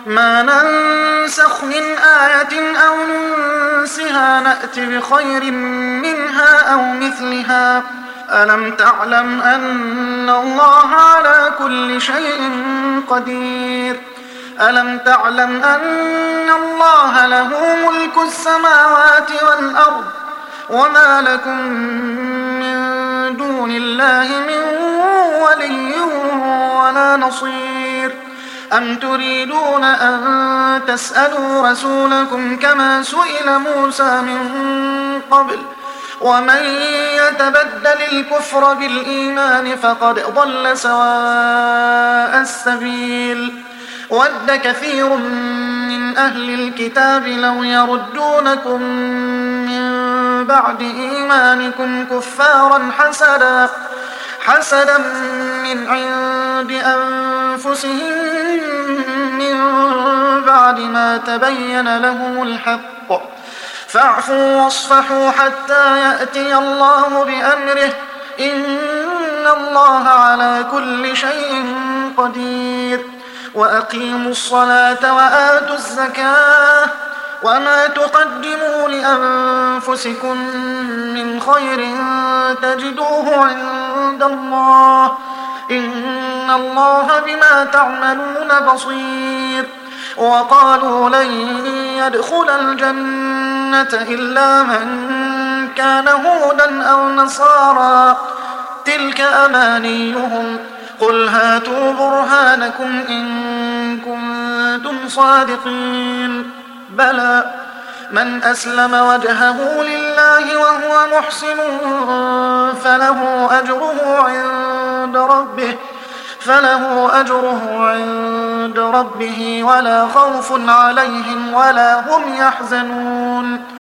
ما ننسخ من آية أو ننسها نأت بخير منها أو مثلها. ألم تعلم أن الله على كل شيء قدير ألم تعلم أن الله له ملك السماوات والأرض وما لكم من دون الله من ولي ولا نصير. أم تريدون أن تسألوا رسولكم كما سئل موسى من قبل ومن يتبدل الكفر بالإيمان فقد ضل سواء السبيل. ود كثير من أهل الكتاب لو يردونكم من بعد إيمانكم كفارا حسدا من عند أنفسهم من بعد ما تبين لهم الحق فاعفوا واصفحوا حتى يأتي الله بأمره إن الله على كل شيء قدير. وأقيموا الصلاة وآتوا الزكاة وما تقدموا لأنفسكم من خير تجدوه عند الله إن الله بما تعملون بصير. وقالوا لن يدخل الجنة إلا من كان هودا أو نصارى تلك أمانيهم قل هاتوا برهانكم إن كنتم صادقين. بلى من أسلم وجهه لله وهو محسن فله أجره عند ربه ولا خوف عليهم ولا هم يحزنون.